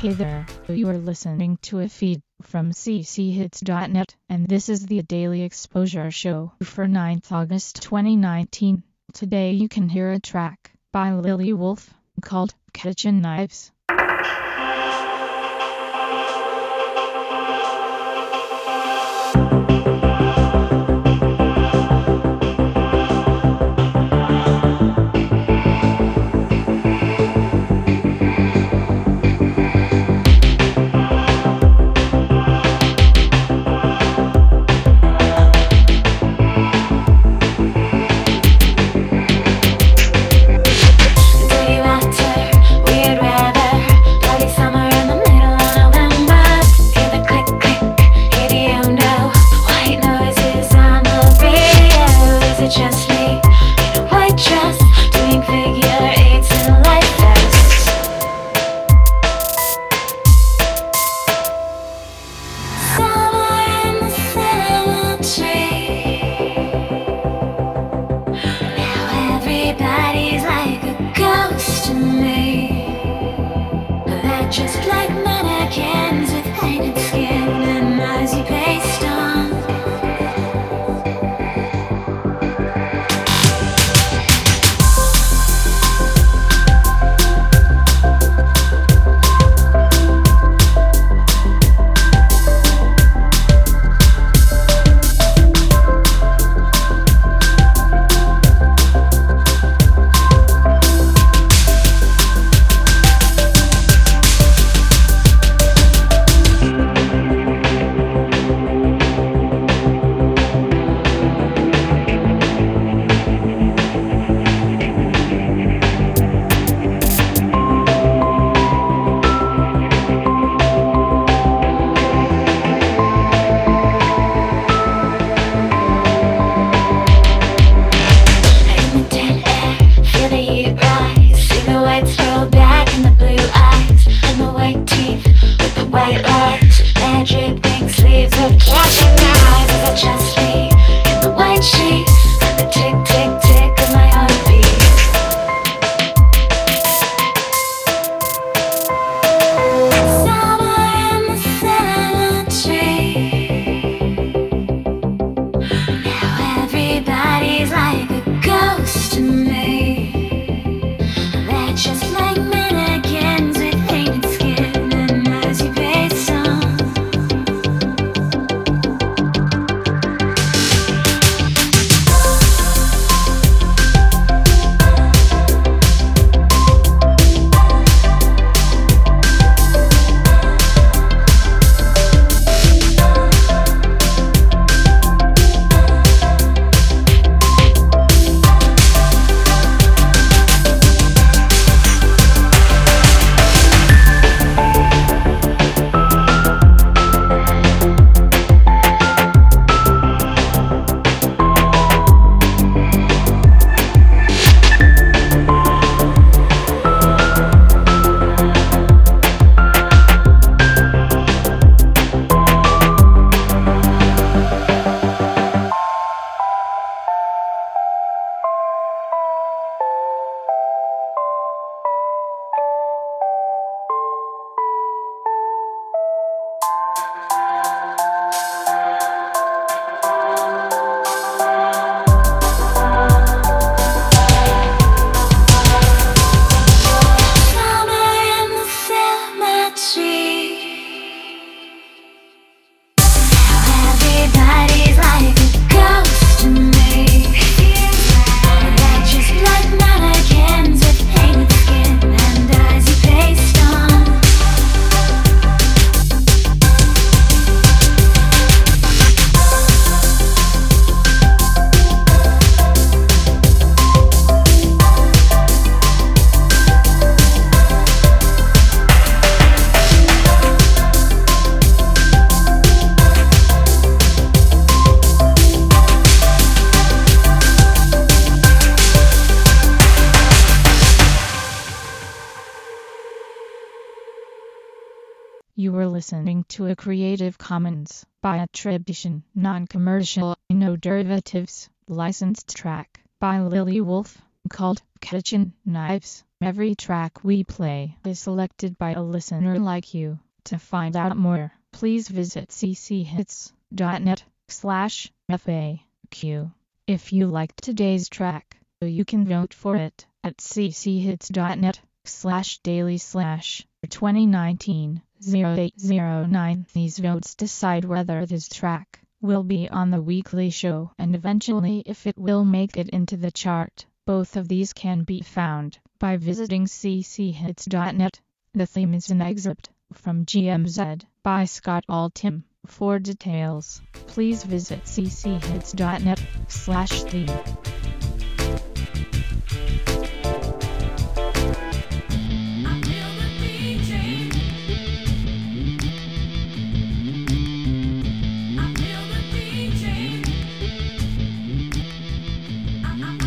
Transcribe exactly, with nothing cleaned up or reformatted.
Hey there, you are listening to a feed from c c hits dot net, and this is the Daily Exposure Show for ninth of August twenty nineteen. Today you can hear a track by Lily Wolf called Kitchen Knives. Just like mannequins with painted skin and eyes you paste on. White lights, magic pink sleeves of catching their eyes as I just me in the white sheets, and the tick tick tick of my heartbeat. Somewhere in the cemetery, now everybody's like a ghost to me. They're just like mannequins with painted skin and eyes you paste on. You were listening to a Creative Commons by attribution, non-commercial, no derivatives, licensed track by Lily Wolf called Kitchen Knives. Every track we play is selected by a listener like you. To find out more, please visit cchits.net slash FAQ. If you liked today's track, you can vote for it at cchits.net slash daily slash 2019 0809. These votes decide whether this track will be on the weekly show and eventually if it will make it into the chart. Both of these can be found by visiting cchits.net. The theme is an excerpt from G M Z by Scott Altham. For details, please visit cchits.net slash theme. I